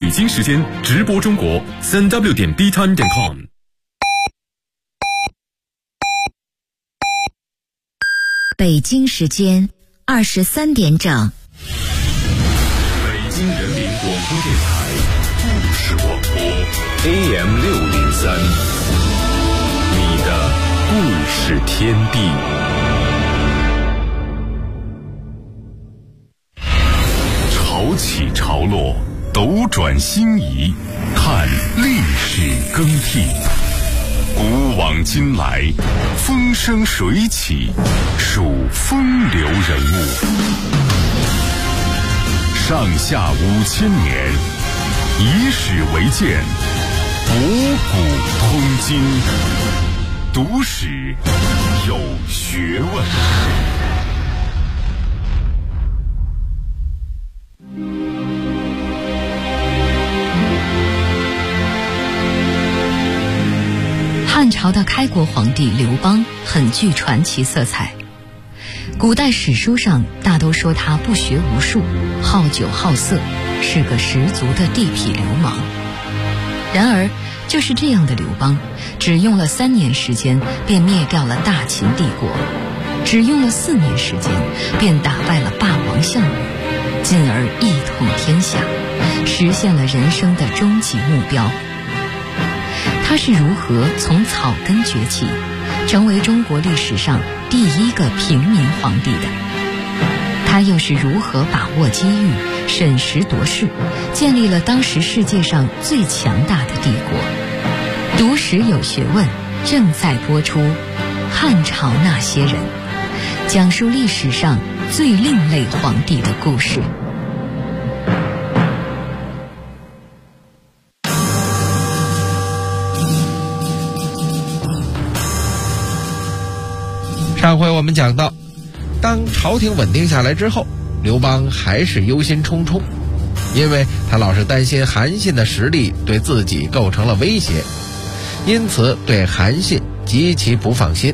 北京时间直播中国3w.btime.com。 北京时间23点整。 北京人民广播电台故事广播 AM603，你的故事天地。潮起潮落，斗转星移，看历史更替。古往今来，风生水起，数风流人物。上下5000年，以史为鉴，博古通今，读史有学问。 汉朝的开国皇帝刘邦很具传奇色彩，古代史书上大都说他不学无术，好酒好色，是个十足的地痞流氓。然而就是这样的刘邦，只用了3年时间便灭掉了大秦帝国，只用了4年时间便打败了霸王项羽，进而一统天下，实现了人生的终极目标。他是如何从草根崛起，成为中国历史上第一个平民皇帝的？他又是如何把握机遇，审时度势，建立了当时世界上最强大的帝国？读史有学问，正在播出《汉朝那些人》，讲述历史上最另类皇帝的故事。 上回我们讲到，当朝廷稳定下来之后，刘邦还是忧心忡忡，因为他老是担心韩信的实力对自己构成了威胁，因此对韩信极其不放心。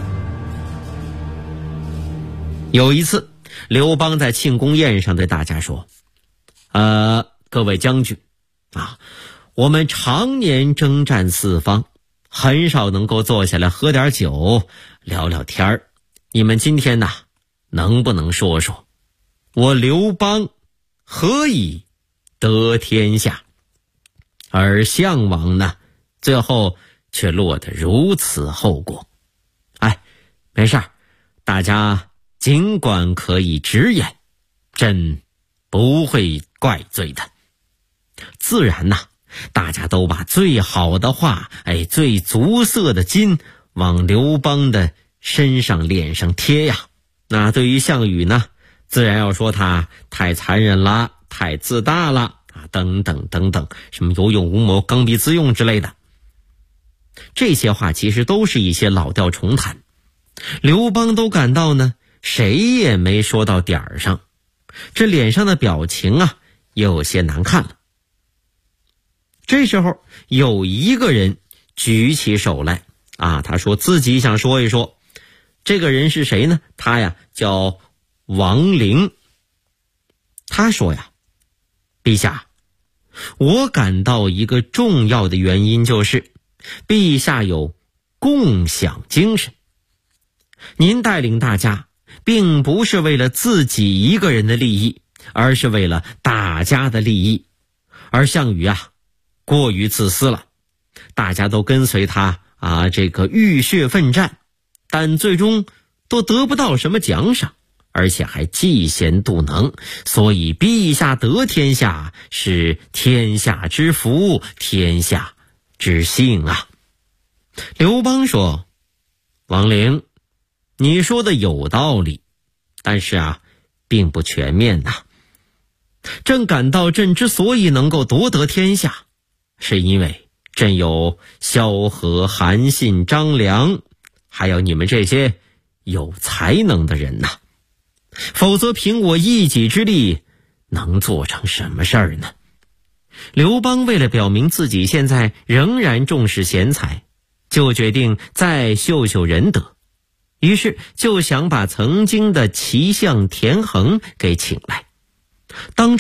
有一次，刘邦在庆功宴上对大家说：各位将军啊，我们常年征战四方，很少能够坐下来喝点酒聊聊天儿，你们今天呐，能不能说说我刘邦何以得天下，而项王呢，最后却落得如此后果？没事儿，大家尽管可以直言，朕不会怪罪的。自然呐，大家都把最好的话，最足色的金往刘邦的身上脸上贴呀。那对于项羽呢，自然要说他太残忍了，太自大了等等等等，什么有勇无谋，刚愎自用之类的。这些话其实都是一些老调重弹，刘邦都感到呢，谁也没说到点儿上，这脸上的表情啊，有些难看了。这时候有一个人举起手来他说自己想说一说。这个人是谁呢？他呀叫王陵。他说呀，陛下，我感到一个重要的原因就是陛下有共享精神。您带领大家并不是为了自己一个人的利益，而是为了大家的利益。而项羽过于自私了，大家都跟随他这个浴血奋战，但最终都得不到什么奖赏，而且还嫉贤妒能，所以陛下得天下是天下之福，天下之幸啊。刘邦说，王陵，你说的有道理，但是并不全面呐。朕感到朕之所以能够夺得天下，是因为朕有萧何、韩信、张良，还有你们这些有才能的人呐。否则凭我一己之力能做成什么事儿呢？刘邦为了表明自己现在仍然重视贤才，就决定再秀秀仁德，于是就想把曾经的齐相田横给请来。当初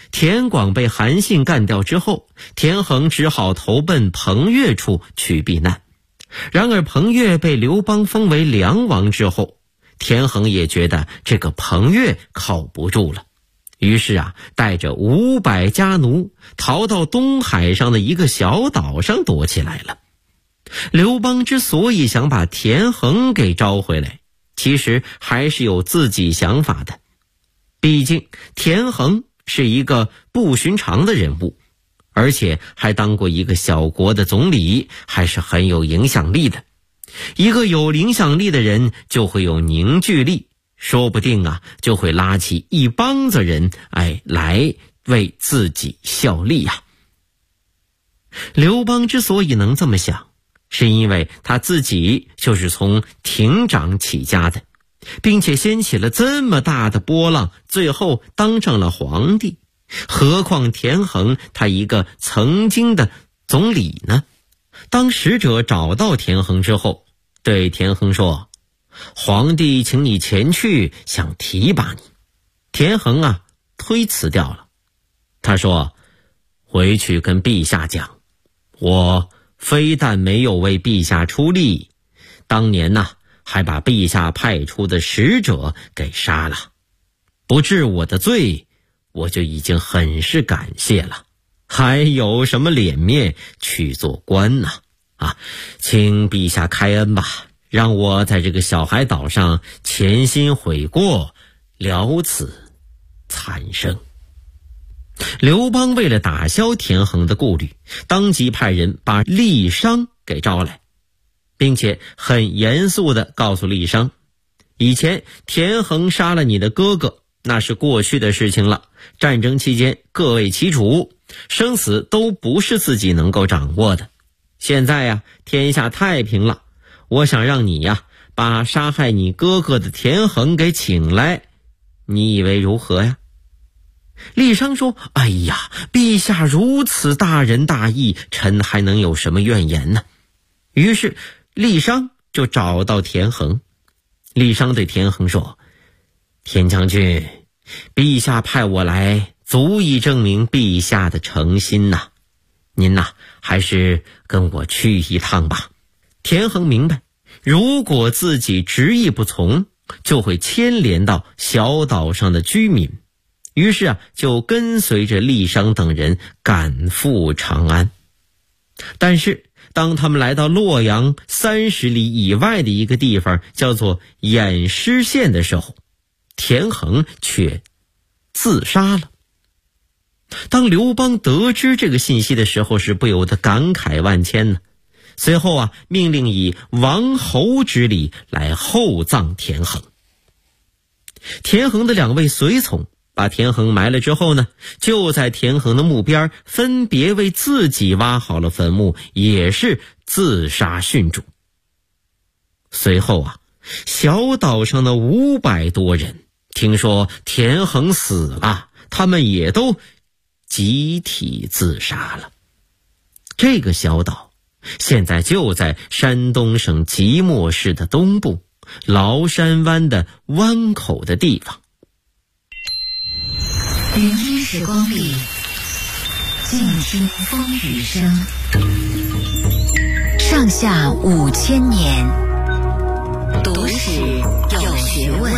田广被韩信干掉之后，田横只好投奔彭越处去避难。然而彭越被刘邦封为梁王之后，田横也觉得这个彭越靠不住了，于是带着500家奴逃到东海上的一个小岛上躲起来了。刘邦之所以想把田横给招回来，其实还是有自己想法的。毕竟田横是一个不寻常的人物，而且还当过一个小国的总理，还是很有影响力的。一个有影响力的人就会有凝聚力，说不定就会拉起一帮子人来为自己效力刘邦之所以能这么想，是因为他自己就是从亭长起家的，并且掀起了这么大的波浪，最后当上了皇帝。何况田横他一个曾经的总理呢？当使者找到田横之后，对田横说：“皇帝请你前去，想提拔你。”田横推辞掉了。他说：“回去跟陛下讲，我非但没有为陛下出力，当年还把陛下派出的使者给杀了，不治我的罪，我就已经很是感谢了，还有什么脸面去做官呢？请陛下开恩吧，让我在这个小海岛上潜心悔过，了此残生。”刘邦为了打消田横的顾虑，当即派人把郦商给招来，并且很严肃地告诉郦商：“以前田横杀了你的哥哥，那是过去的事情了，战争期间各为其主，生死都不是自己能够掌握的。现在天下太平了，我想让你把杀害你哥哥的田横给请来，你以为如何呀？”郦商说：“哎呀，陛下如此大仁大义，臣还能有什么怨言呢？”于是郦商就找到田横。郦商对田横说：“田将军，陛下派我来，足以证明陛下的诚心呐。您还是跟我去一趟吧。”田横明白，如果自己执意不从，就会牵连到小岛上的居民，于是就跟随着郦商等人赶赴长安。但是当他们来到洛阳30里以外的一个地方，叫做偃师县的时候，田横却自杀了。当刘邦得知这个信息的时候，是不由得感慨万千呢。随后命令以王侯之礼来厚葬田横。田横的2位随从把田横埋了之后呢，就在田横的墓边分别为自己挖好了坟墓，也是自杀殉主。随后小岛上的500多人听说田横死了，他们也都集体自杀了。这个小岛现在就在山东省即墨市的东部，崂山湾的湾口的地方。 人间时光里，静听风雨声。上下5000年，读史有学问。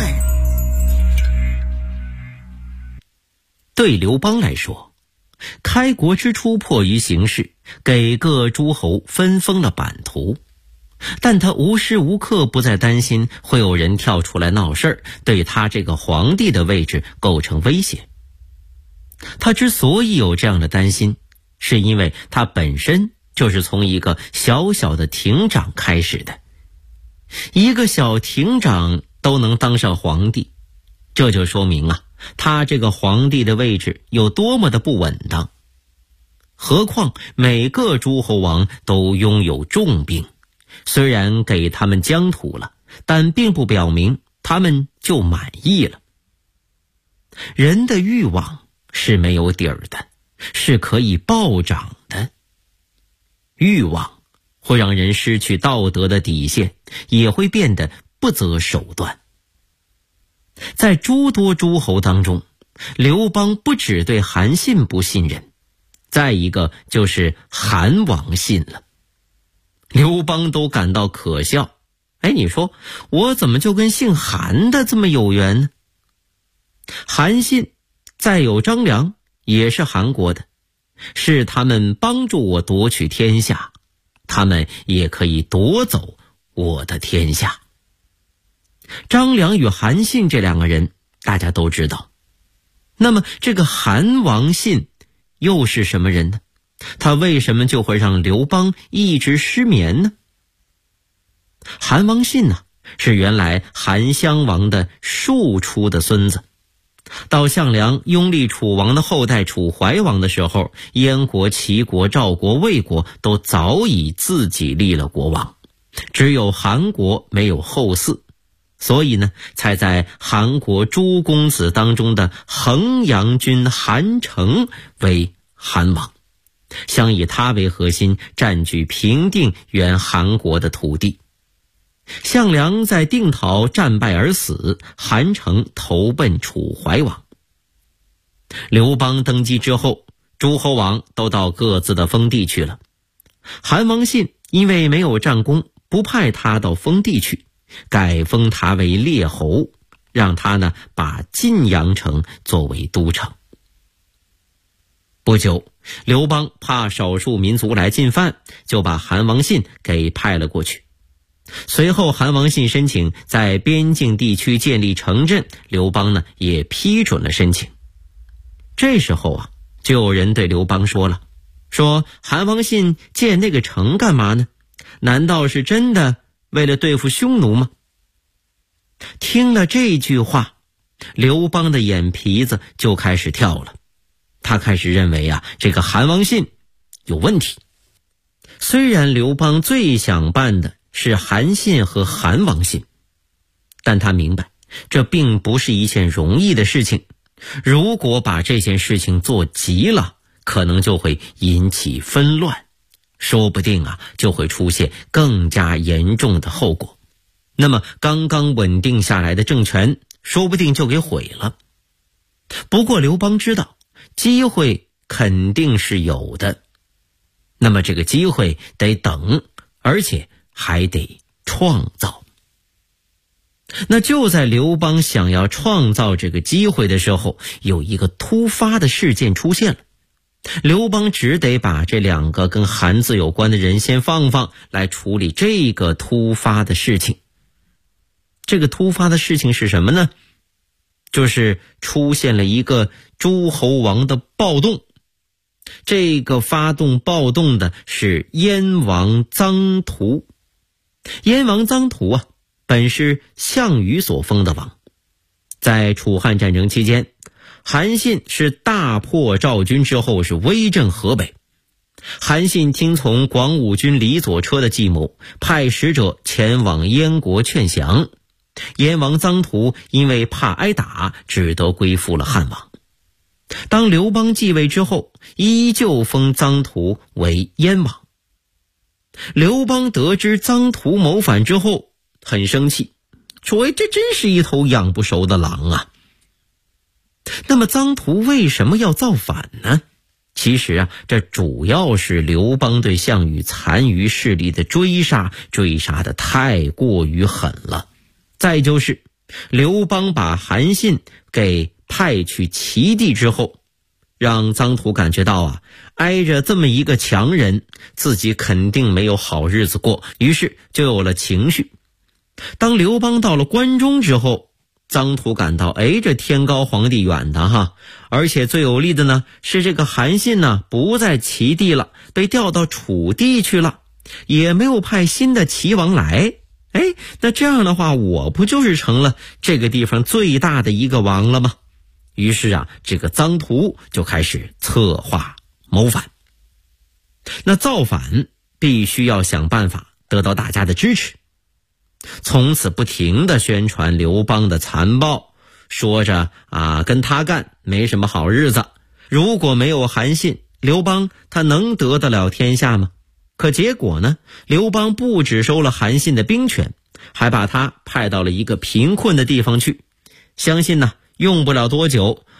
对刘邦来说，开国之初迫于形势，给各诸侯分封了版图，但他无时无刻不在担心会有人跳出来闹事儿，对他这个皇帝的位置构成威胁。他之所以有这样的担心，是因为他本身就是从一个小小的亭长开始的。一个小亭长都能当上皇帝，这就说明他这个皇帝的位置有多么的不稳当。何况每个诸侯王都拥有重兵，虽然给他们疆土了，但并不表明他们就满意了。人的欲望是没有底儿的，是可以暴涨的。欲望会让人失去道德的底线，也会变得不择手段。在诸多诸侯当中， 刘邦不只对韩信不信任，再一个就是韩王信了。刘邦都感到可笑，你说我怎么就跟姓韩的这么有缘呢？韩信再有张良也是韩国的，是他们帮助我夺取天下，他们也可以夺走我的天下。张良与韩信这两个人大家都知道，那么这个韩王信又是什么人呢？他为什么就会让刘邦一直失眠呢？韩王信呢，是原来韩襄王的庶出的孙子。到项梁拥立楚王的后代楚怀王的时候，燕国、齐国、赵国、魏国都早已自己立了国王，只有韩国没有后嗣，所以呢，才在韩国诸公子当中的衡阳君韩成为韩王，想以他为核心占据平定原韩国的土地。项梁在定陶战败而死，韩成投奔楚怀王。刘邦登基之后，诸侯王都到各自的封地去了。韩王信因为没有战功，不派他到封地去，改封他为列侯，让他呢把晋阳城作为都城。不久，刘邦怕少数民族来进犯，就把韩王信给派了过去。随后韩王信申请在边境地区建立城镇，刘邦呢也批准了申请。这时候啊，就有人对刘邦说了，说韩王信建那个城干嘛呢？难道是真的为了对付匈奴吗？听了这句话，刘邦的眼皮子就开始跳了，他开始认为啊，这个韩王信有问题。虽然刘邦最想办的是韩信和韩王信，但他明白这并不是一件容易的事情，如果把这件事情做急了，可能就会引起纷乱，说不定啊就会出现更加严重的后果。那么刚刚稳定下来的政权说不定就给毁了。不过刘邦知道机会肯定是有的，那么这个机会得等，而且还得创造。那就在刘邦想要创造这个机会的时候，有一个突发的事件出现了。刘邦只得把这两个跟韩字有关的人先放来处理这个突发的事情。这个突发的事情是什么呢？就是出现了一个诸侯王的暴动。这个发动暴动的是燕王臧荼。燕王臧荼啊，本是项羽所封的王。在楚汉战争期间，韩信是大破赵军之后，是威震河北。韩信听从广武军李左车的计谋，派使者前往燕国劝降。燕王臧荼因为怕挨打，只得归附了汉王。当刘邦继位之后，依旧封臧荼为燕王。刘邦得知臧荼谋反之后，很生气，说这真是一头养不熟的狼啊。那么臧荼为什么要造反呢？其实啊，这主要是刘邦对项羽残余势力的追杀的太过于狠了。再就是刘邦把韩信给派去齐地之后，让臧荼感觉到啊，挨着这么一个强人，自己肯定没有好日子过，于是就有了情绪。当刘邦到了关中之后，臧荼感到这天高皇帝远的哈，而且最有利的呢是这个韩信呢不在齐地了，被调到楚地去了，也没有派新的齐王来。那这样的话，我不就是成了这个地方最大的一个王了吗？于是啊，这个臧荼就开始策划谋反。那造反必须要想办法得到大家的支持，从此不停地宣传刘邦的残暴，说着跟他干没什么好日子。如果没有韩信，刘邦他能得得了天下吗？可结果呢，刘邦不只收了韩信的兵权，还把他派到了一个贫困的地方去。相信呢，用不了多久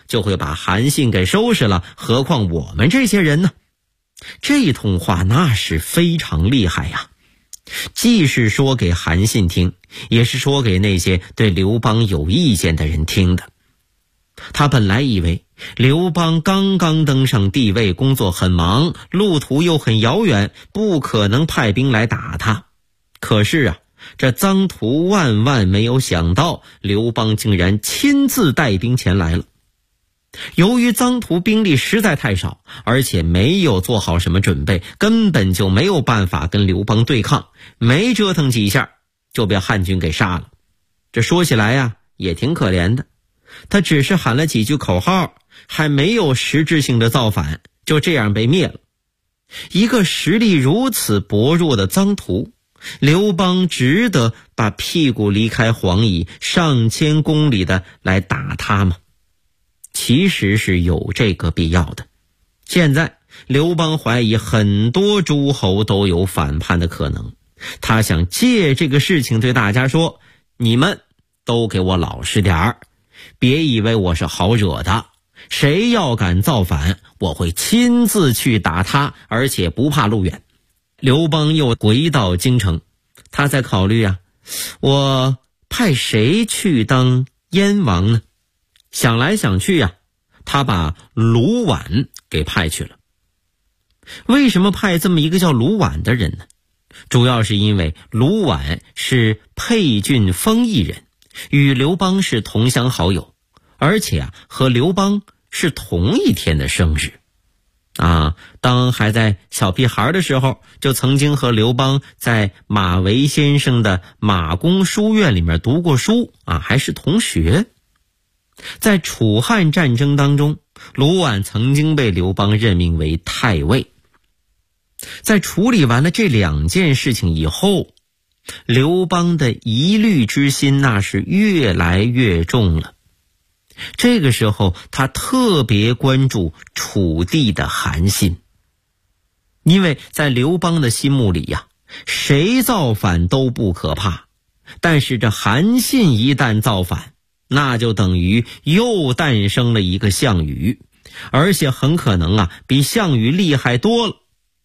就会把韩信给收拾了，何况我们这些人呢？这通话那是非常厉害呀，既是说给韩信听，也是说给那些对刘邦有意见的人听的。他本来以为刘邦刚刚登上帝位，工作很忙，路途又很遥远，不可能派兵来打他。可是啊，这臧荼万万没有想到，刘邦竟然亲自带兵前来了。由于臧荼兵力实在太少，而且没有做好什么准备，根本就没有办法跟刘邦对抗，没折腾几下就被汉军给杀了。这说起来呀，也挺可怜的，他只是喊了几句口号，还没有实质性的造反，就这样被灭了。一个实力如此薄弱的臧荼，刘邦值得把屁股离开黄乙，上千公里的来打他吗？其实是有这个必要的。现在刘邦怀疑很多诸侯都有反叛的可能，他想借这个事情对大家说，你们都给我老实点儿，别以为我是好惹的，谁要敢造反，我会亲自去打他，而且不怕路远。刘邦又回到京城，他在考虑啊，我派谁去当燕王呢？想来想去啊，他把卢绾给派去了。为什么派这么一个叫卢绾的人呢？主要是因为卢绾是沛郡丰邑人，与刘邦是同乡好友，而且啊和刘邦是同一天的生日。当还在小屁孩的时候，就曾经和刘邦在马嵬先生的马公书院里面读过书还是同学。在楚汉战争当中，卢绾曾经被刘邦任命为太尉。在处理完了这两件事情以后，刘邦的疑虑之心那是越来越重了。这个时候他特别关注楚地的韩信，因为在刘邦的心目里呀，谁造反都不可怕，但是这韩信一旦造反，那就等于又诞生了一个项羽，而且很可能比项羽厉害多了。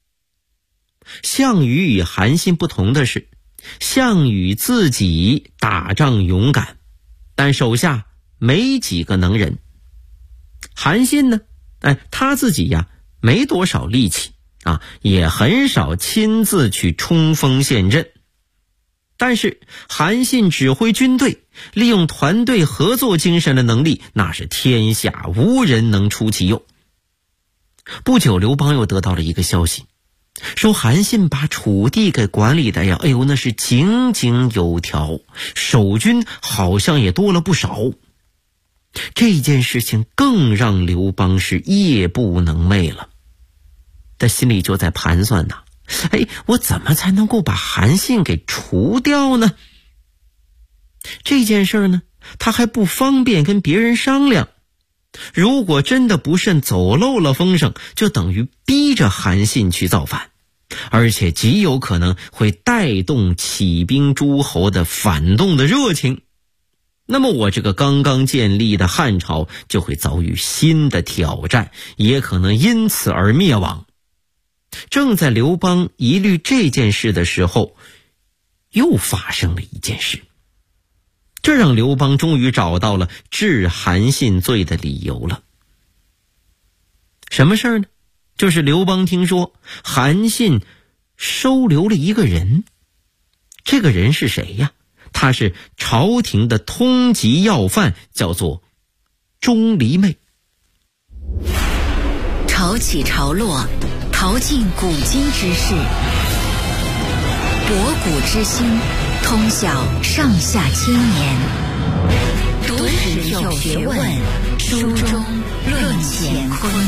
项羽与韩信不同的是，项羽自己打仗勇敢，但手下没几个能人。韩信呢，他自己没多少力气也很少亲自去冲锋陷阵。但是韩信指挥军队，利用团队合作精神的能力，那是天下无人能出其右。不久，刘邦又得到了一个消息，说韩信把楚地给管理的那是井井有条，守军好像也多了不少。这件事情更让刘邦是夜不能寐了，他心里就在盘算我怎么才能够把韩信给除掉呢？这件事呢，他还不方便跟别人商量，如果真的不慎走漏了风声，就等于逼着韩信去造反，而且极有可能会带动起兵诸侯的反动的热情。那么我这个刚刚建立的汉朝就会遭遇新的挑战，也可能因此而灭亡。正在刘邦疑虑这件事的时候，又发生了一件事，这让刘邦终于找到了治韩信罪的理由了。什么事呢？就是刘邦听说韩信收留了一个人。这个人是谁呀？他是朝廷的通缉要犯，叫做钟离昧。 潮起潮落，淘尽古今之事，博古之心，通晓上下千年。读史有学问，书中论乾坤。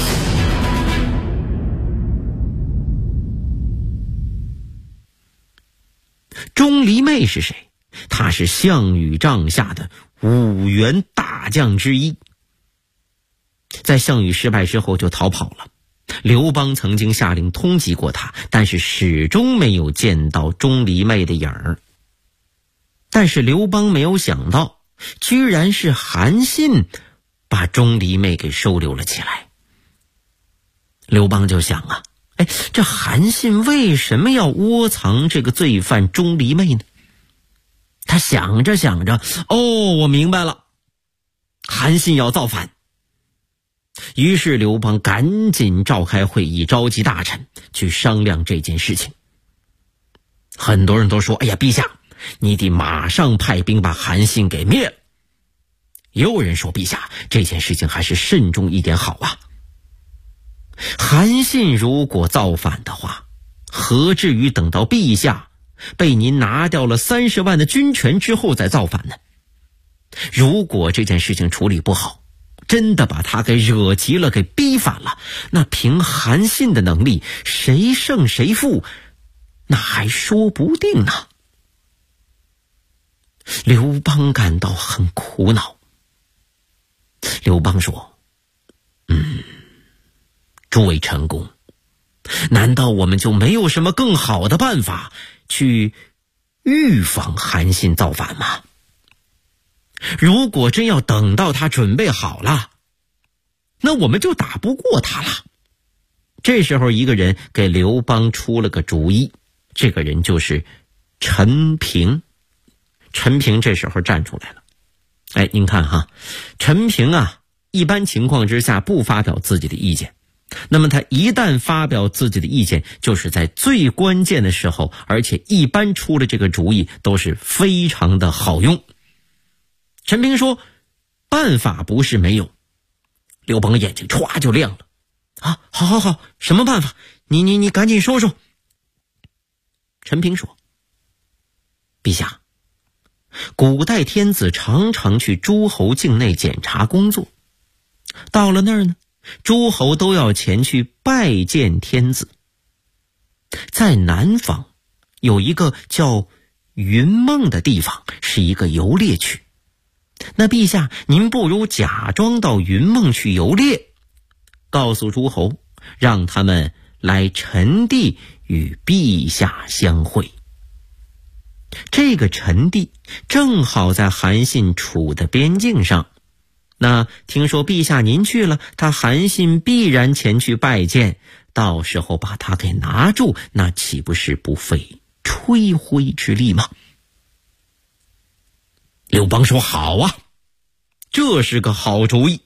钟离昧是谁？他是项羽帐下的5员大将之一，在项羽失败之后就逃跑了。刘邦曾经下令通缉过他，但是始终没有见到钟离昧的影儿。但是刘邦没有想到，居然是韩信把钟离昧给收留了起来。刘邦就想啊，这韩信为什么要窝藏这个罪犯钟离昧呢？他想着想着，我明白了，韩信要造反。于是刘邦赶紧召开会议，召集大臣去商量这件事情。很多人都说，陛下，你得马上派兵把韩信给灭了。也有人说，陛下，这件事情还是慎重一点好啊。韩信如果造反的话，何至于等到陛下被您拿掉了30万的军权之后再造反呢？如果这件事情处理不好，真的把他给惹急了，给逼反了，那凭韩信的能力，谁胜谁负，那还说不定呢。刘邦感到很苦恼。刘邦说，诸位臣公，难道我们就没有什么更好的办法去预防韩信造反吗？如果真要等到他准备好了，那我们就打不过他了。这时候一个人给刘邦出了个主意，这个人就是陈平。陈平这时候站出来了。您看哈，陈平啊，一般情况之下不发表自己的意见，那么他一旦发表自己的意见，就是在最关键的时候，而且一般出了这个主意都是非常的好用。陈平说，办法不是没有。刘邦眼睛歘就亮了。好，什么办法？你赶紧说说。陈平说，陛下，古代天子常常去诸侯境内检查工作，到了那儿呢，诸侯都要前去拜见天子。在南方有一个叫云梦的地方，是一个游猎区。那陛下，您不如假装到云梦去游猎，告诉诸侯，让他们来陈地与陛下相会。这个陈地正好在韩信处的边境上，那听说陛下您去了，他韩信必然前去拜见，到时候把他给拿住，那岂不是不费吹灰之力吗？刘邦说，好啊，这是个好主意。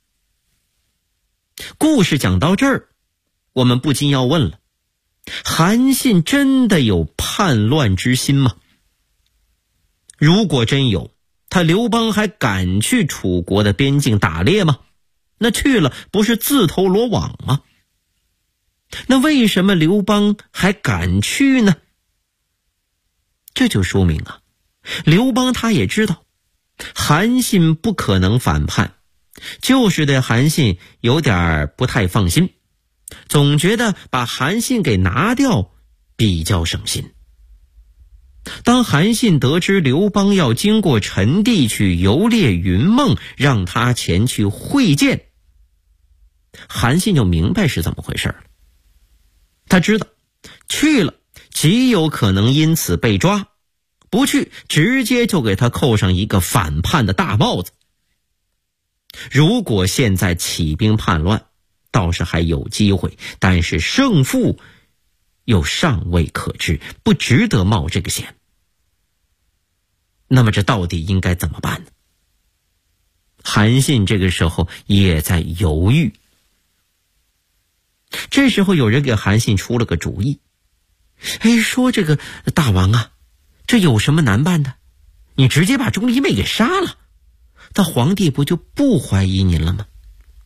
故事讲到这儿，我们不禁要问了，韩信真的有叛乱之心吗？如果真有，他刘邦还敢去楚国的边境打猎吗？那去了不是自投罗网吗？那为什么刘邦还敢去呢？这就说明啊，刘邦他也知道韩信不可能反叛，就是对韩信有点不太放心，总觉得把韩信给拿掉比较省心。当韩信得知刘邦要经过陈地去游猎云梦，让他前去会见，韩信就明白是怎么回事了。他知道去了极有可能因此被抓，不去直接就给他扣上一个反叛的大帽子。如果现在起兵叛乱，倒是还有机会，但是胜负又尚未可知，不值得冒这个险。那么这到底应该怎么办呢？韩信这个时候也在犹豫。这时候有人给韩信出了个主意，说这个大王啊，这有什么难办的？你直接把钟离昧给杀了，那皇帝不就不怀疑您了吗？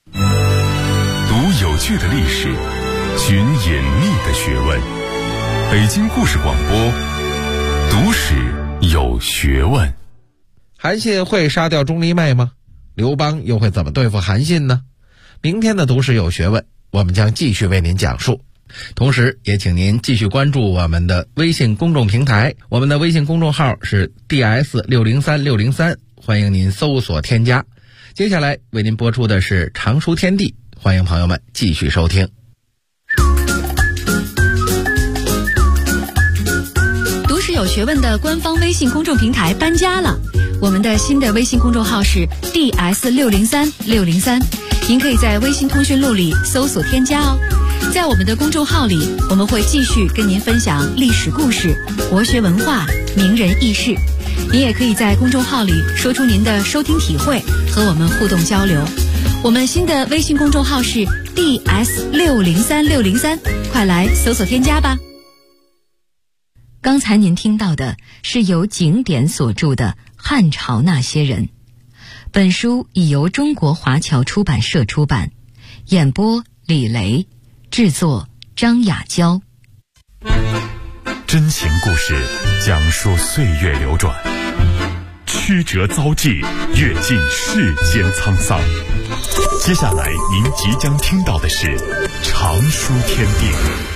读有趣的历史，寻隐秘的学问。北京故事广播，读史有学问。 韩信会杀掉钟离昧吗？刘邦又会怎么对付韩信呢？明天的读史有学问，我们将继续为您讲述。同时也请您继续关注我们的微信公众平台，我们的微信公众号是 DS603603，欢迎您搜索添加。接下来为您播出的是常书天地，欢迎朋友们继续收听。 读史有学问的官方微信公众平台搬家了， 我们的新的微信公众号是 DS603603，您可以在微信通讯录里搜索添加哦。在我们的公众号里，我们会继续跟您分享历史故事、国学文化、名人轶事。您也可以在公众号里说出您的收听体会，和我们互动交流。我们新的微信公众号是 DS603603，快来搜索添加吧。刚才您听到的是由景典所著的《汉朝那些人》，本书已由中国华侨出版社出版，演播李雷，制作张雅娇。 真情故事讲述岁月流转，曲折遭际，阅尽世间沧桑。接下来您即将听到的是常书天地。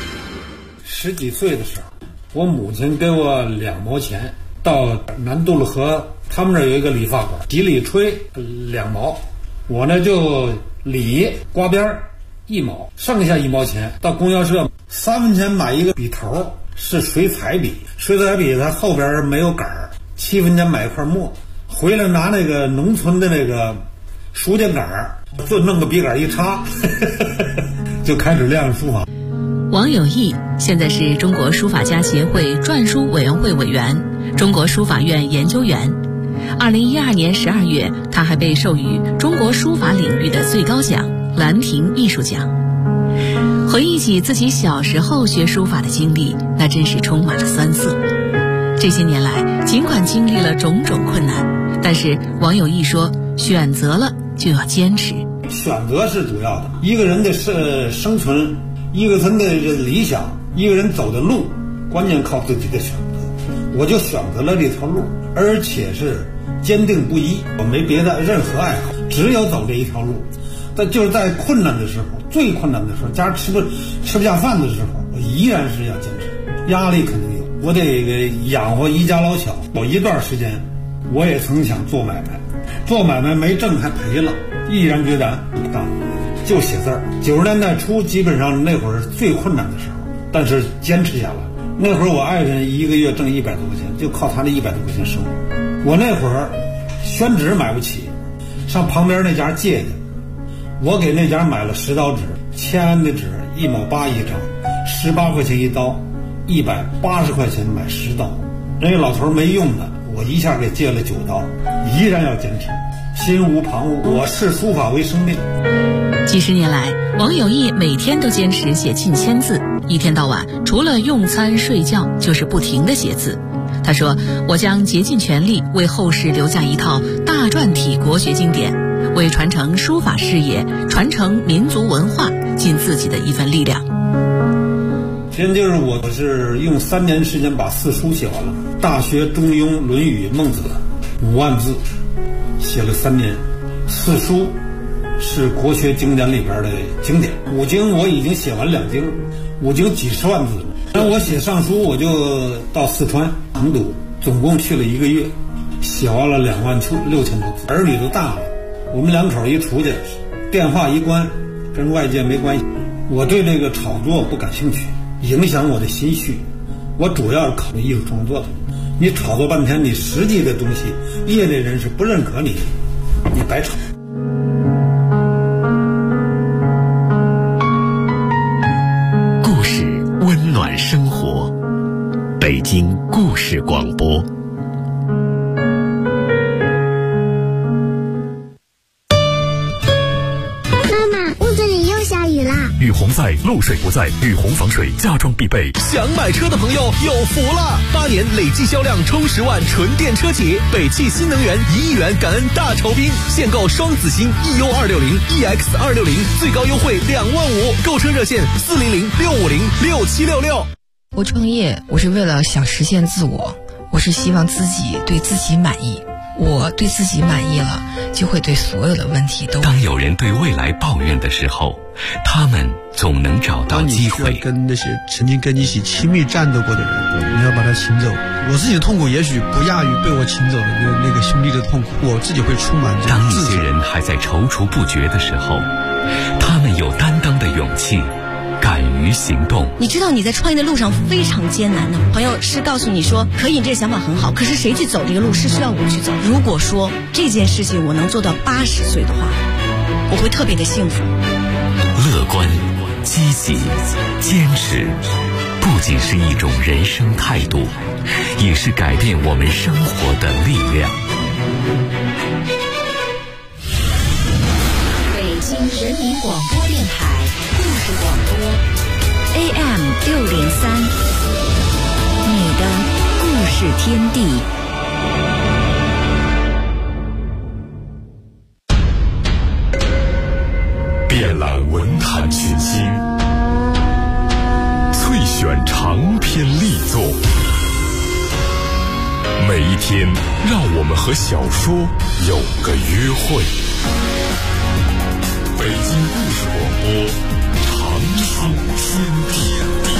10几岁的时候，我母亲给我2毛钱，到南渡了河，他们那儿有一个理发馆，洗理吹2毛，我呢就理刮边1毛，剩下1毛钱到供销社3分钱买一个笔头，是水彩笔，水彩笔它后边没有杆儿，7分钱买一块墨，回来拿那个农村的那个书架杆儿，就弄个笔杆一插就开始练书法。 王有义现在是中国书法家协会篆书委员会委员、中国书法院研究员。2012年12月，他还被授予中国书法领域的最高奖兰亭艺术奖。回忆起自己小时候学书法的经历，那真是充满了酸涩。这些年来，尽管经历了种种困难，但是王有义说，选择了就要坚持。 选择是主要的，一个人的生存，一个人的理想，一个人走的路，关键靠自己的选择。我就选择了这条路，而且是坚定不移，我没别的任何爱好，只有走这一条路。但就是在困难的时候，最困难的时候，家吃不下饭的时候，我依然是要坚持。压力肯定有，我得养活一家老小。有一段时间，我也曾想做买卖，做买卖没挣还赔了，毅然决然就写字儿。90年代初，基本上那会儿是最困难的时候，但是坚持下来。那会儿我爱人1个月挣100多块钱，就靠他那100多块钱生活。我那会儿宣纸买不起，上旁边那家借去。我给那家买了10刀纸，签安的纸1毛8一张，18块钱一刀，180块钱买10刀。人家老头没用的，我一下给借了9刀，依然要坚持，心无旁骛。我视书法为生命。 几十年来，王有义每天都坚持写近1000字，一天到晚除了用餐睡觉就是不停地写字。他说，我将竭尽全力为后世留下一套大篆体国学经典，为传承书法事业、传承民族文化尽自己的一份力量。 现就是我是用3年时间把4书写完了，《大学》《中庸》《论语》《孟子》5万字，写了3年。4书是国学经典里边的经典，5经我已经写完2经，5经几十万字了。然后我写上书，我就到四川成都，总共去了1个月，写完了26000多字。儿女都大了，我们2口一出去，电话一关，跟外界没关系。我对这个炒作不感兴趣，影响我的心绪。我主要是考虑艺术创作的。你炒作半天，你实际的东西，业内人士不认可你，你白炒。 故事温暖生活，北京故事广播。雨洪在，漏水不在，雨洪防水家装必备。 想买车的朋友有福了！8年累计销量冲10万纯电车企，北汽新能源1亿元感恩大酬宾，现购双子星 EU260、EX260，最高优惠2万5，购车热线400-650-6766。 我创业，我是为了想实现自我，我是希望自己对自己满意。我对自己满意了，就会对所有的问题都。 当有人对未来抱怨的时候，他们总能找到机会。 当你需要跟那些曾经跟你一起亲密战斗过的人，你要把他请走。我自己的痛苦也许不亚于被我请走的那个兄弟的痛苦，我自己会充满这种当一些人还在踌躇不决的时候，他们有担当的勇气， 敢于行动。 你知道你在创业的路上非常艰难的，朋友是告诉你说可以，你这个想法很好，可是谁去走这个路是需要我去走。如果说这件事情我能做到80岁的话，我会特别的幸福。 乐观、积极、坚持，不仅是一种人生态度，也是改变我们生活的力量。 北京人民广播电台故事广播 AM603，你的故事天地。 遍览文坛群星，萃选长篇力作，每一天让我们和小说有个约会。北京故事广播，长寿天地。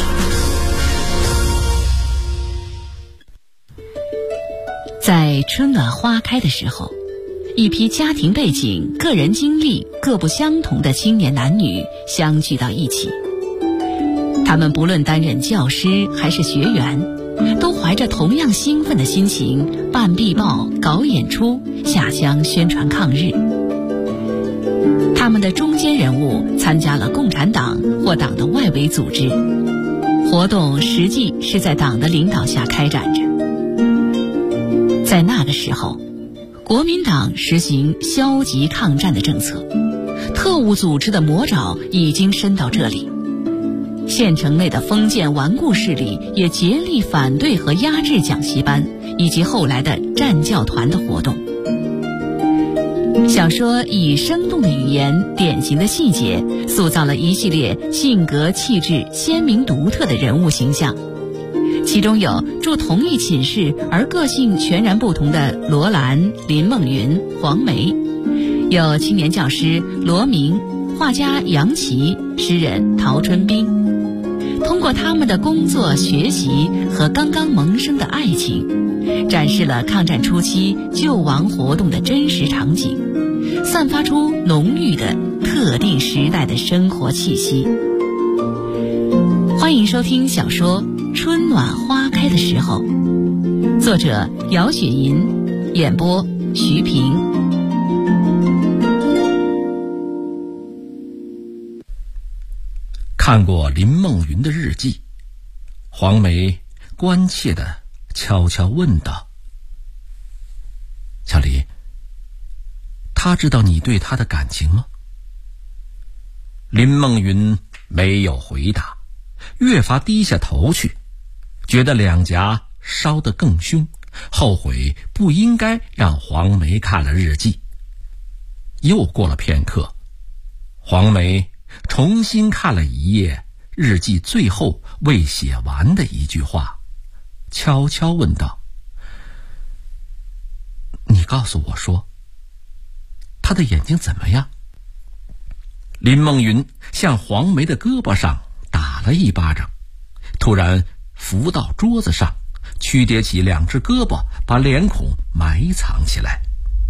在春暖花开的时候，一批家庭背景、个人经历各不相同的青年男女相聚到一起。他们不论担任教师还是学员，都怀着同样兴奋的心情办壁报、搞演出、下乡宣传抗日。他们的中坚人物参加了共产党或党的外围组织，活动实际是在党的领导下开展着。在那个时候，国民党实行消极抗战的政策，特务组织的魔爪已经伸到这里。县城内的封建顽固势力也竭力反对和压制讲习班以及后来的战教团的活动。小说以生动的语言、典型的细节，塑造了一系列性格气质鲜明独特的人物形象。其中有住同一寝室而个性全然不同的罗兰、林梦云、黄梅，有青年教师罗明、画家杨琦、诗人陶春冰。通过他们的工作、学习和刚刚萌生的爱情，展示了抗战初期救亡活动的真实场景，散发出浓郁的特定时代的生活气息。欢迎收听小说《春暖花开的时候》，作者姚雪银，演播徐平。 看过林梦云的日记，黄梅关切地悄悄问道：“小李，他知道你对他的感情吗？”林梦云没有回答，越发低下头去，觉得两颊烧得更凶，后悔不应该让黄梅看了日记。又过了片刻，黄梅重新看了一页日记最后未写完的一句话，悄悄问道：“你告诉我说，他的眼睛怎么样？”林梦云向黄梅的胳膊上打了一巴掌，突然伏到桌子上，曲叠起两只胳膊，把脸孔埋藏起来。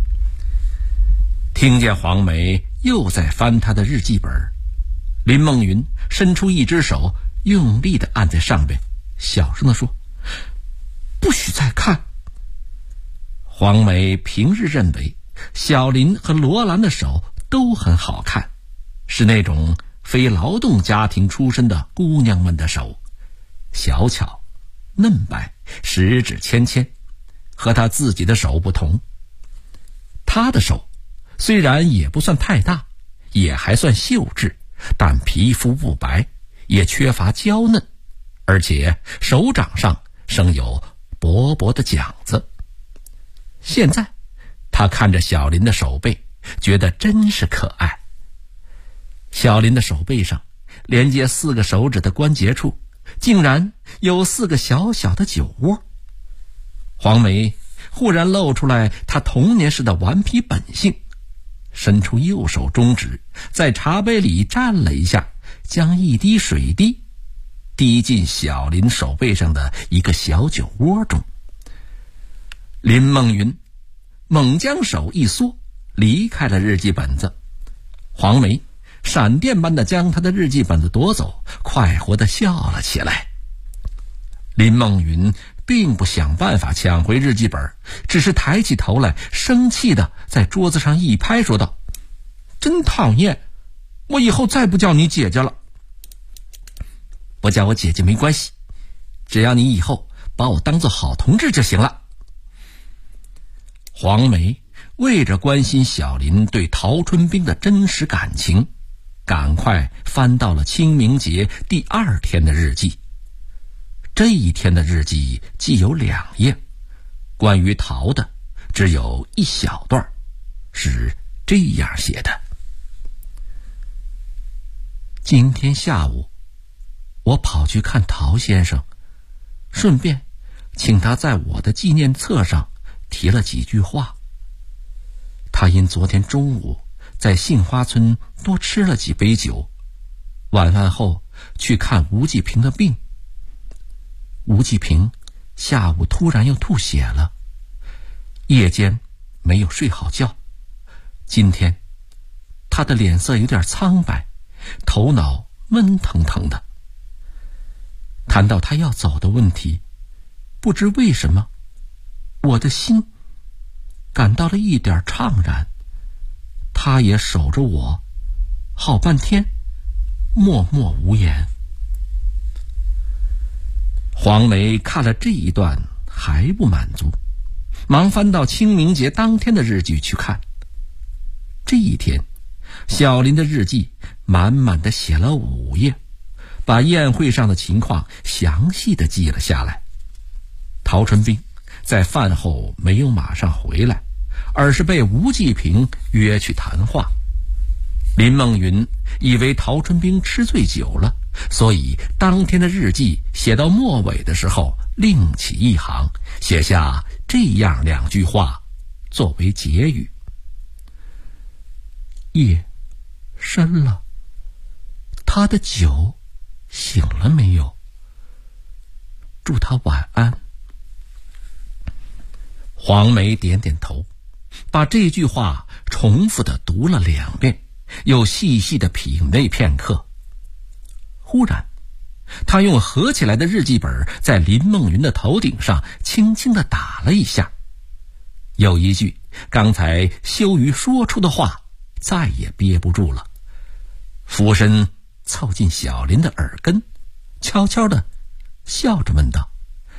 听见黄梅又在翻她的日记本，林梦云伸出一只手，用力地按在上边，小声地说：“不许再看。”黄梅平日认为小林和罗兰的手都很好看，是那种非劳动家庭出身的姑娘们的手，小巧嫩白，十指纤纤，和她自己的手不同。她的手虽然也不算太大，也还算秀质，但皮肤不白，也缺乏娇嫩，而且手掌上生有薄薄的茧子。现在他看着小林的手背，觉得真是可爱。小林的手背上连接4个手指的关节处，竟然有4个小小的酒窝。黄梅忽然露出来她童年时的顽皮本性，伸出右手中指，在茶杯里蘸了一下，将一滴水滴滴进小林手背上的一个小酒窝中。林梦云猛将手一缩，离开了日记本子。黄梅闪电般的将他的日记本子夺走，快活地笑了起来。林梦云并不想办法抢回日记本，只是抬起头来，生气地在桌子上一拍，说道：真讨厌，我以后再不叫你姐姐了。不叫我姐姐没关系，只要你以后把我当作好同志就行了。黄梅为着关心小林对陶春冰的真实感情，赶快翻到了清明节第2天的日记。这一天的日记既有2页，关于陶的只有一小段，是这样写的：今天下午我跑去看陶先生，顺便请他在我的纪念册上提了几句话。他因昨天中午在杏花村多吃了几杯酒，晚饭后去看吴继平的病。吴继平下午突然又吐血了，夜间没有睡好觉，今天他的脸色有点苍白，头脑闷腾腾的。谈到他要走的问题，不知为什么我的心感到了一点怅然。他也守着我好半天，默默无言。黄梅看了这一段还不满足，忙翻到清明节当天的日记去看。这一天小林的日记满满的写了5页，把宴会上的情况详细的记了下来。陶春冰在饭后没有马上回来，而是被吴继平约去谈话。林梦云以为陶春冰吃醉酒了，所以当天的日记写到末尾的时候另起一行，写下这样2句话作为结语：夜深了，他的酒醒了没有？祝他晚安。黄梅点点头，把这句话重复地读了2遍，又细细地品味片刻。忽然他用合起来的日记本在林梦云的头顶上轻轻地打了一下，有一句刚才羞于说出的话再也憋不住了，俯身凑近小林的耳根，悄悄地笑着问道：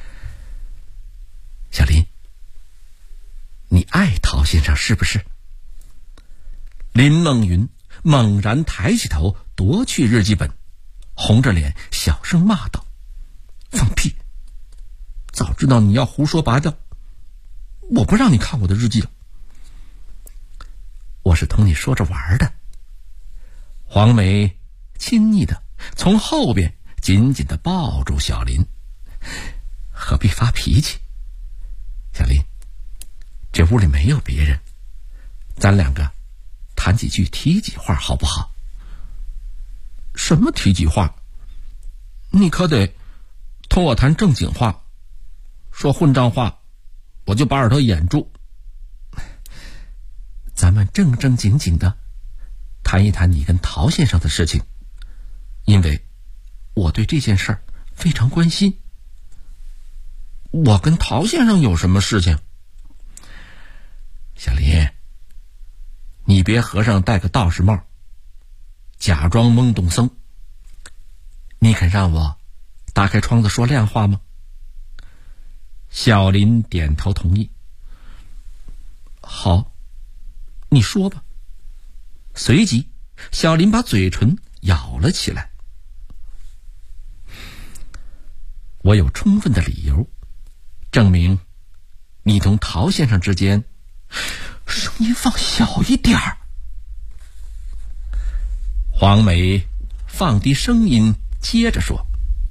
小林，你爱陶先生是不是？林梦云猛然抬起头夺去日记本，红着脸小声骂道：放屁！早知道你要胡说八道，我不让你看我的日记了。我是同你说着玩的。黄梅亲昵的从后边紧紧地抱住小林，何必发脾气？小林，这屋里没有别人，咱2个谈几句提几话好不好？什么提几话？你可得同我谈正经话，说混账话我就把耳朵掩住。咱们正正经经的谈一谈你跟陶先生的事情，因为我对这件事儿非常关心。我跟陶先生有什么事情？小林，你别和尚戴个道士帽，假装懵懂僧。你肯让我打开窗子说亮话吗？小林点头同意。好，你说吧。随即小林把嘴唇咬了起来。我有充分的理由证明你同陶先生之间……声音放小一点儿。黄梅放低声音接着说：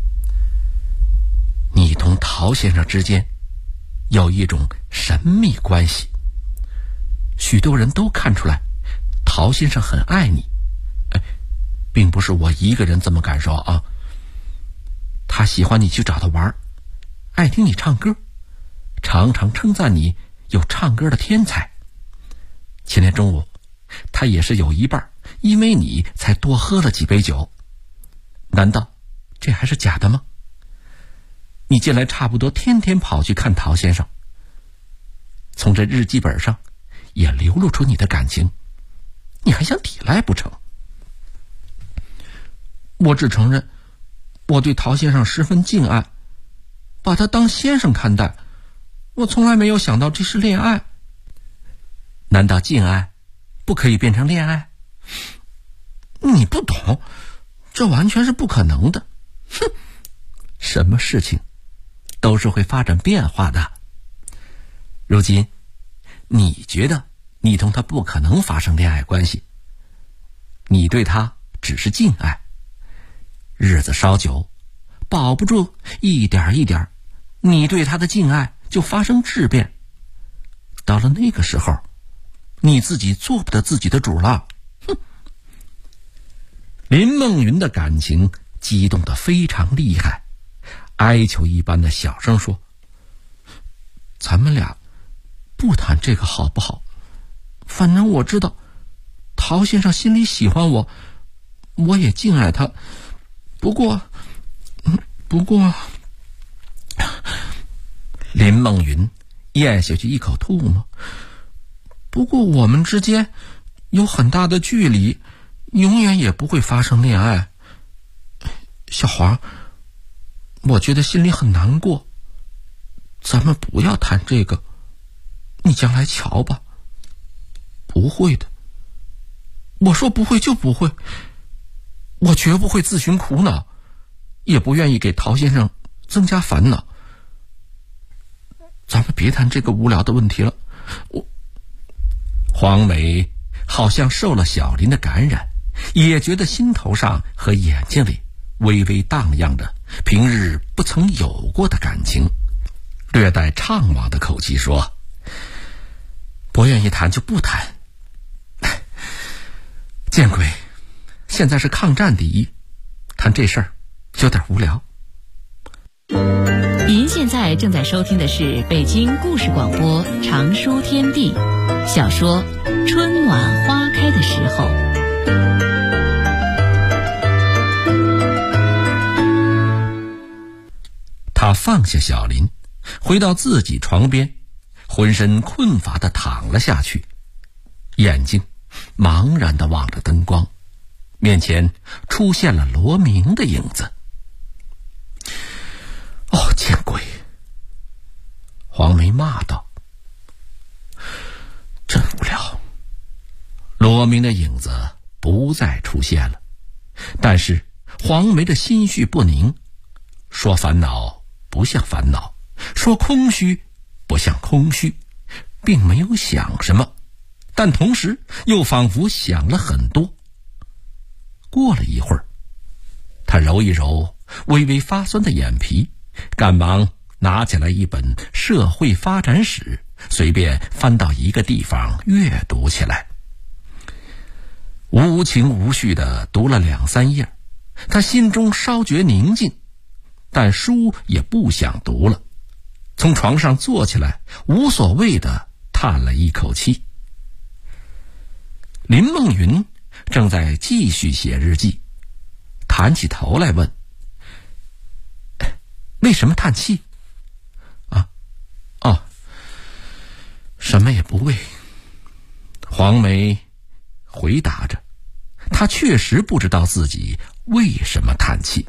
你同陶先生之间有一种神秘关系，许多人都看出来陶先生很爱你，并不是我一个人这么感受啊。他喜欢你去找他玩，爱听你唱歌，常常称赞你有唱歌的天才。前天中午他也是有一半因为你才多喝了几杯酒。难道这还是假的吗？你近来差不多天天跑去看陶先生，从这日记本上也流露出你的感情，你还想抵赖不成？我只承认我对陶先生十分敬爱，把他当先生看待，我从来没有想到这是恋爱。难道敬爱不可以变成恋爱？你不懂，这完全是不可能的。哼，什么事情都是会发展变化的。如今你觉得你同他不可能发生恋爱关系，你对他只是敬爱，日子稍久，保不住一点一点，你对他的敬爱就发生质变。到了那个时候，你自己做不得自己的主了。哼！林梦云的感情激动得非常厉害，哀求一般的小声说：“咱们俩不谈这个好不好？反正我知道陶先生心里喜欢我，我也敬爱他。不过……”林梦云咽下去一口唾沫。不过我们之间有很大的距离，永远也不会发生恋爱。小黄，我觉得心里很难过，咱们不要谈这个，你将来瞧吧。不会的，我说不会就不会，我绝不会自寻苦恼，也不愿意给陶先生增加烦恼。咱们别谈这个无聊的问题了。黄梅好像受了小林的感染，也觉得心头上和眼睛里微微荡漾着平日不曾有过的感情，略带怅惘的口气说：“不愿意谈就不谈。见鬼，现在是抗战第一，谈这事儿有点无聊。” 您现在正在收听的是北京故事广播长书天地小说《春暖花开的时候》。 他放下小林，回到自己床边，浑身困乏地躺了下去，眼睛茫然地望着灯光，面前出现了罗明的影子。哦，见鬼！黄梅骂道。真无聊。罗明的影子不再出现了，但是黄梅的心绪不宁，说烦恼不像烦恼，说空虚不像空虚，并没有想什么，但同时又仿佛想了很多。过了一会儿，他揉一揉微微发酸的眼皮，赶忙拿起来一本社会发展史，随便翻到一个地方阅读起来。无情无绪地读了2、3页，他心中稍觉宁静，但书也不想读了，从床上坐起来，无所谓地叹了一口气。林梦云正在继续写日记，抬起头来问：“为什么叹气？”“什么也不为。”黄梅回答着，她确实不知道自己为什么叹气。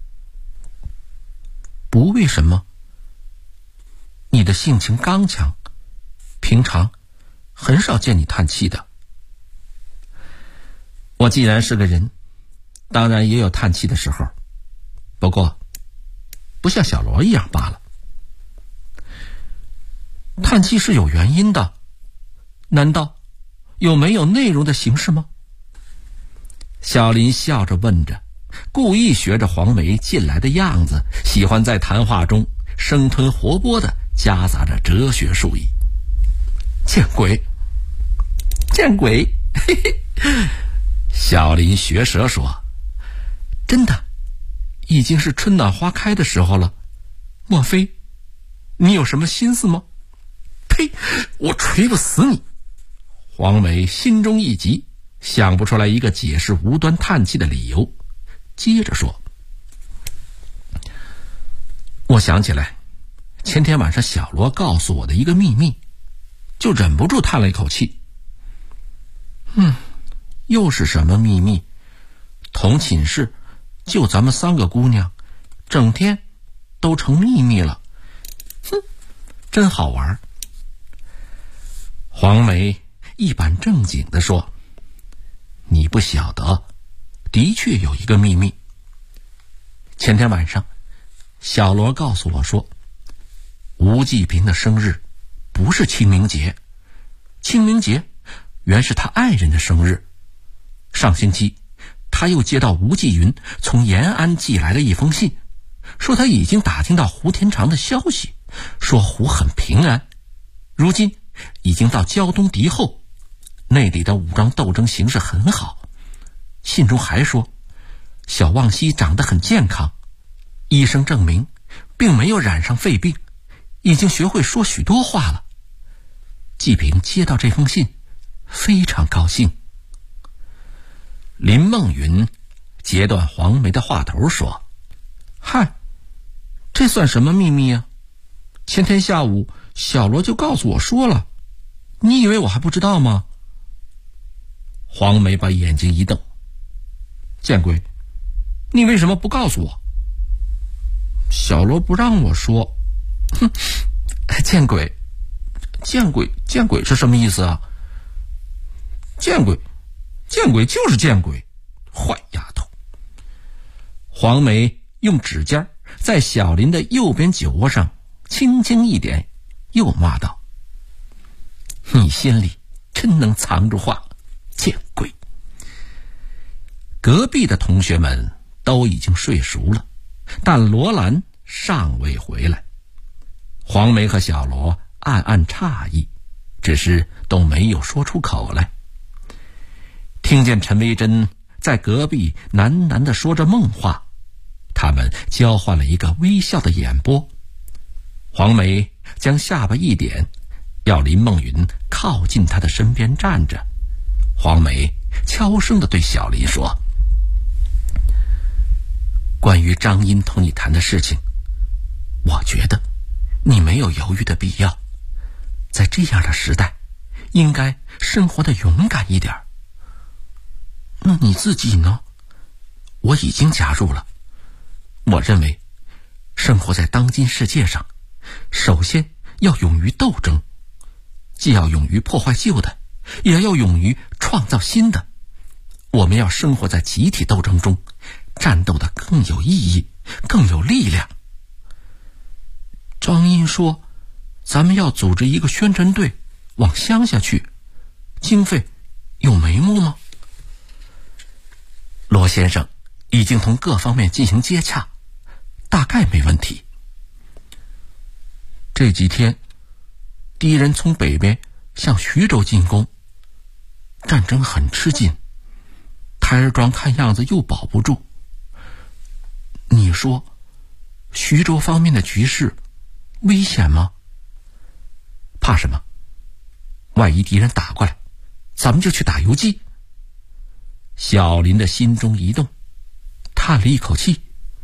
不为什么？你的性情刚强，平常很少见你叹气的。我既然是个人，当然也有叹气的时候，不过不像小罗一样罢了。叹气是有原因的，难道有没有内容的形式吗？小林笑着问着，故意学着黄梅进来的样子，喜欢在谈话中生吞活剥地夹杂着哲学术语。见鬼，见鬼！嘿嘿。小林学舌说：“真的，已经是春暖花开的时候了，莫非你有什么心思吗？”“呸！我锤不死你！”黄梅心中一急， 想不出来一个解释无端叹气的理由，接着说：“我想起来，前天晚上小罗告诉我的一个秘密，就忍不住叹了一口气。又是什么秘密？同寝室就咱们3个姑娘，整天都成秘密了。真好玩。”黄梅一板正经地说：“你不晓得，的确有一个秘密。前天晚上，小罗告诉我说，吴继平的生日不是清明节，清明节原是他爱人的生日。上星期，他又接到吴继云从延安寄来的一封信，说他已经打听到胡天长的消息，说胡很平安，如今已经到胶东敌后，内里的武装斗争形势很好。信中还说，小望西长得很健康，医生证明并没有染上肺病，已经学会说许多话了。季平接到这封信，非常高兴。”林梦云截断黄梅的话头说：“嗨，这算什么秘密啊？前天下午小罗就告诉我说了，你以为我还不知道吗？”黄梅把眼睛一瞪：“见鬼，你为什么不告诉我？”小罗不让我说。见鬼是什么意思啊？见鬼就是见鬼，坏丫头。黄梅用指尖在小林的右边酒窝上轻轻一点，又骂道：“你心里真能藏住话，见鬼！”隔壁的同学们都已经睡熟了，但罗兰尚未回来。黄梅和小罗暗暗诧异，只是都没有说出口来。听见陈维珍在隔壁喃喃地说着梦话，他们交换了一个微笑的眼波。黄梅将下巴一点，要林梦云靠近她的身边站着。黄梅悄声地对小林说：“关于张英同你谈的事情，我觉得你没有犹豫的必要。在这样的时代，应该生活的勇敢一点。那你自己呢？我已经加入了。我认为，生活在当今世界上，首先要勇于斗争，既要勇于破坏旧的，也要勇于创造新的。我们要生活在集体斗争中，战斗的更有意义，更有力量。”张英说，咱们要组织一个宣传队往乡下去，经费有眉目吗？罗先生已经同各方面进行接洽，大概没问题。这几天敌人从北边向徐州进攻，战争很吃紧，台儿庄看样子又保不住。你说徐州方面的局势危险吗？怕什么？万一敌人打过来，咱们就去打游击。小林的心中一动，叹了一口气：“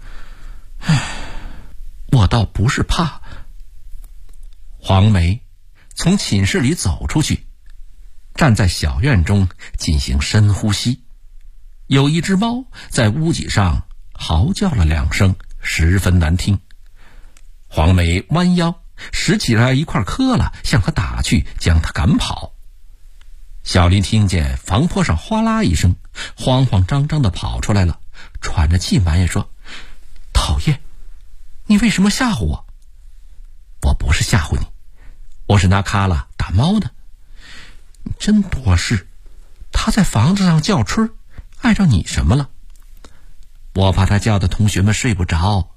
我倒不是怕。”黄梅从寝室里走出去，站在小院中进行深呼吸。有一只猫在屋脊上嚎叫了2声，十分难听。黄梅弯腰拾起来一块磕了，向他打去，将他赶跑。小林听见房坡上哗啦一声，慌慌张张地跑出来了，喘着气埋怨说：“讨厌，你为什么吓唬我？”“我不是吓唬你，我是拿卡拉打猫的。”“你真多事，他在房子上叫春，碍着你什么了？”“我怕他叫的同学们睡不着。”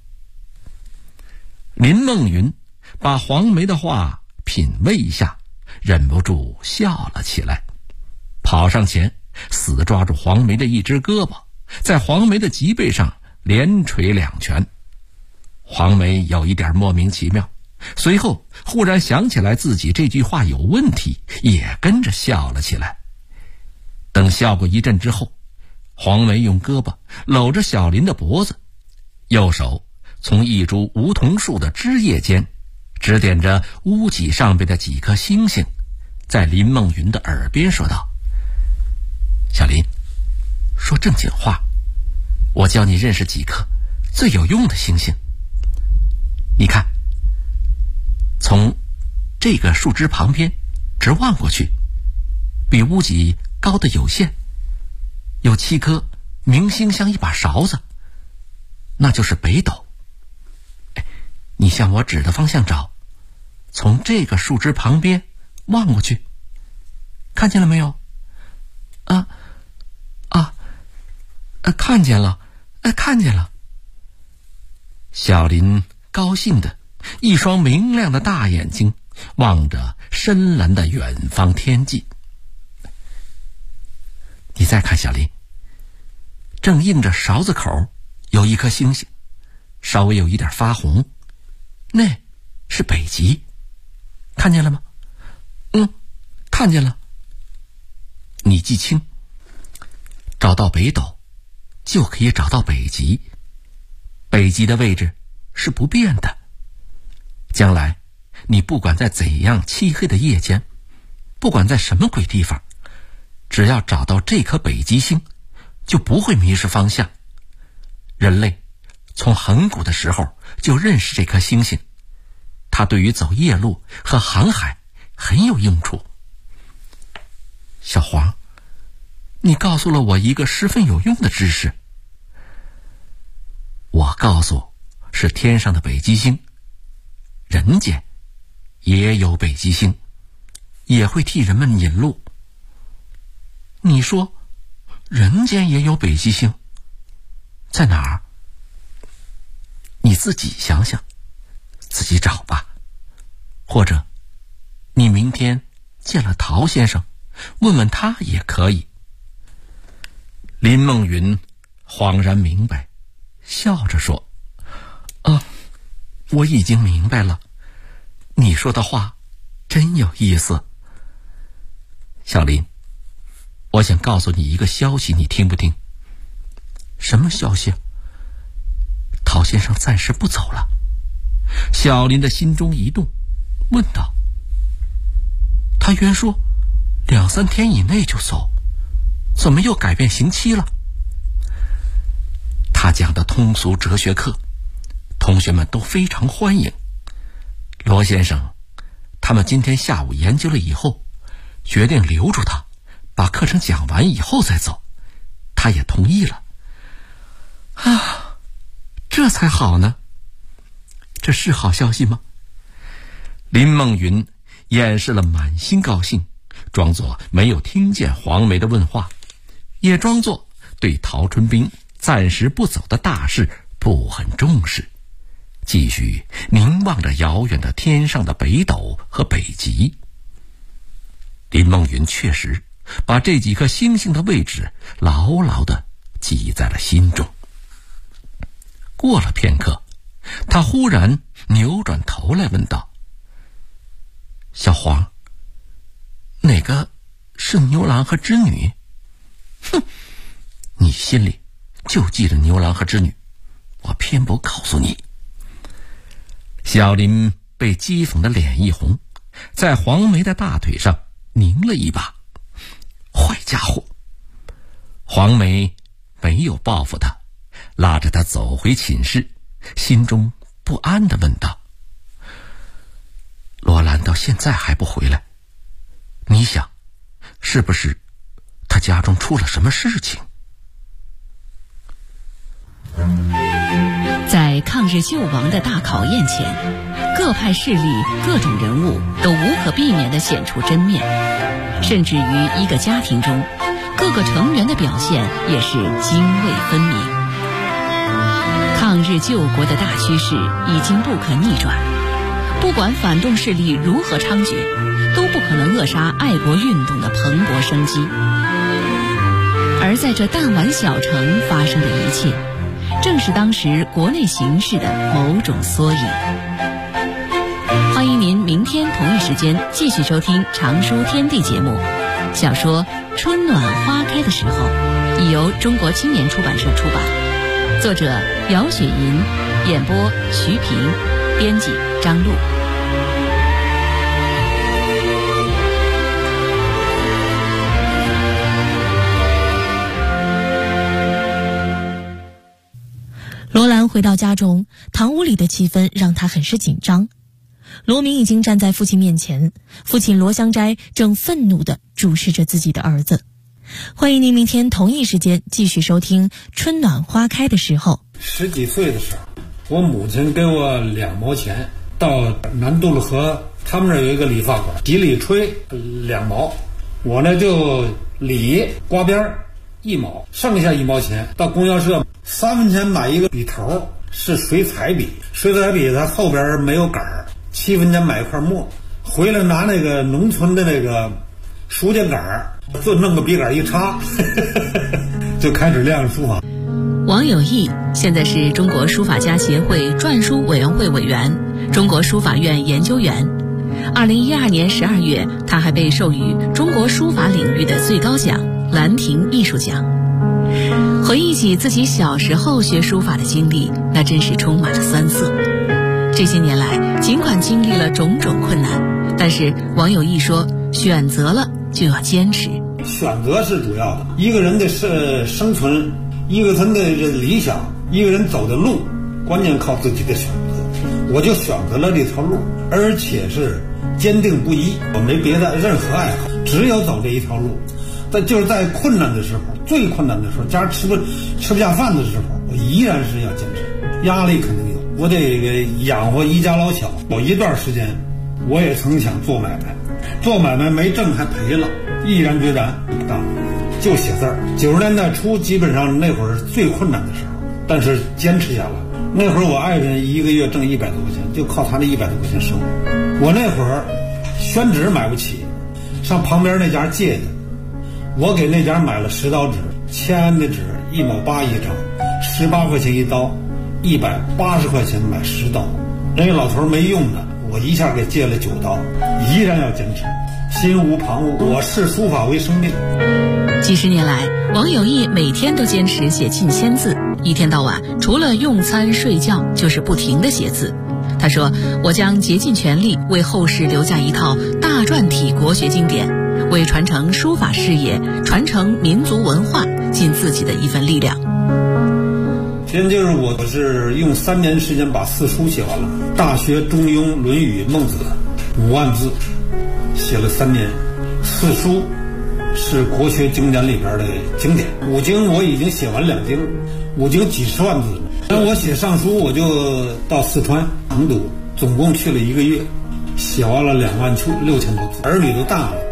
林梦云把黄梅的话品味一下，忍不住笑了起来，跑上前死抓住黄梅的一只胳膊，在黄梅的脊背上连捶2拳。黄梅有一点莫名其妙，随后忽然想起来自己这句话有问题，也跟着笑了起来。 等笑过一阵之后，黄梅用胳膊搂着小林的脖子，右手从一株梧桐树的枝叶间指点着屋脊上边的几颗星星，在林梦云的耳边说道：小林，说正经话，我教你认识几颗最有用的星星。你看，从这个树枝旁边直望过去，比屋脊高的有限，有7颗明星像一把勺子，那就是北斗。你向我指的方向找，从这个树枝旁边望过去，看见了没有？看见了，看见了。小林高兴的一双明亮的大眼睛望着深蓝的远方天际。你再看，小林，正印着勺子口有一颗星星，稍微有一点发红，那是北极，看见了吗？看见了。你记清，找到北斗就可以找到北极，北极的位置是不变的。将来你不管在怎样漆黑的夜间，不管在什么鬼地方，只要找到这颗北极星，就不会迷失方向。人类从很古的时候就认识这颗星星，它对于走夜路和航海很有用处。小黄，你告诉了我一个十分有用的知识。我告诉是天上的北极星，人间也有北极星，也会替人们引路。你说人间也有北极星，在哪儿？你自己想想，自己找吧。或者你明天见了陶先生，问问他也可以。林梦云恍然明白，笑着说：我已经明白了，你说的话真有意思。小林，我想告诉你一个消息，你听不听？什么消息？陶先生暂时不走了。小林的心中一动，问道：他原说2、3天以内就走，怎么又改变刑期了？他讲的通俗哲学课，同学们都非常欢迎。罗先生他们今天下午研究了以后，决定留住他，把课程讲完以后再走，他也同意了。这才好呢。这是好消息吗？林梦云掩饰了满心高兴，装作没有听见黄梅的问话，也装作对陶春冰暂时不走的大事不很重视，继续凝望着遥远的天上的北斗和北极。林梦云确实把这几颗星星的位置牢牢地记在了心中。过了片刻，他忽然扭转头来问道：小黄，哪个是牛郎和织女？你心里就记着牛郎和织女，我偏不告诉你。小林被讥讽的脸一红，在黄梅的大腿上拧了一把。坏家伙！黄梅没有报复他，拉着他走回寝室，心中不安地问道：罗兰到现在还不回来，你想是不是他家中出了什么事情？ 在抗日救亡的大考验前，各派势力、各种人物都无可避免地显出真面，甚至于一个家庭中，各个成员的表现也是泾渭分明。抗日救国的大趋势已经不可逆转，不管反动势力如何猖獗，都不可能扼杀爱国运动的蓬勃生机。而在这弹丸小城发生的一切，正是当时国内形势的某种缩影。欢迎您明天同一时间继续收听《常书天地》节目，小说《 春暖花开的时候》，已由中国青年出版社出版，作者姚雪银，演播徐平，编辑张璐。 罗兰回到家中，堂屋里的气氛让他很是紧张。罗明已经站在父亲面前，父亲罗香斋正愤怒地注视着自己的儿子。欢迎您明天同一时间继续收听《春暖花开的时候》。 10几岁的时候，我母亲给我2毛钱，到南渡路河他们那儿有一个理发馆，洗理吹2毛，我呢就理刮边1毛，剩下1毛钱到供销社3分钱买一个笔头，是水彩笔，水彩笔它后边没有杆儿，7分钱买一块墨，回来拿那个农村的那个书架杆儿，就弄个笔杆一插就开始练书法。 王有义现在是中国书法家协会篆书委员会委员，中国书法院研究员。2012年12月，他还被授予中国书法领域的最高奖兰亭艺术奖。回忆起自己小时候学书法的经历，那真是充满了酸涩。这些年来，尽管经历了种种困难，但是王有义说，选择了就要坚持。 选择是主要的，一个人的生存，一个人的理想，一个人走的路，关键靠自己的选择。我就选择了这条路，而且是坚定不移，我没别的任何爱好，只有走这一条路。但就是在困难的时候，最困难的时候，家吃不下饭的时候，我依然是要坚持。压力肯定有，我得养活一家老小。有一段时间，我也曾想做买卖，做买卖没挣还赔了，毅然决然不干了，就写字儿。90年代初，基本上那会儿是最困难的时候，但是坚持下来。那会儿我爱人一个月挣100多块钱，就靠他那100多块钱生活。我那会儿宣纸买不起，上旁边那家借的。我给那家买了10刀纸，签的纸1毛8一张，18块钱一刀，180块钱买10刀。那个老头没用的，我一下给借了9刀，依然要坚持，心无旁骛。我视书法为生命。 几十年来，王有义每天都坚持写近1000字，一天到晚除了用餐睡觉，就是不停地写字。他说：“我将竭尽全力为后世留下一套大篆体国学经典。”为传承书法事业、传承民族文化尽自己的一份力量。 现在就是我是用3年时间把4书写完了，《大学》《中庸》《论语》《孟子》5万字，写了3年。4书是国学经典里边的经典，5经我已经写完2经，5经几十万字。那我写上书，我就到四川成都，总共去了1个月，写完了26000多字。儿女都大了。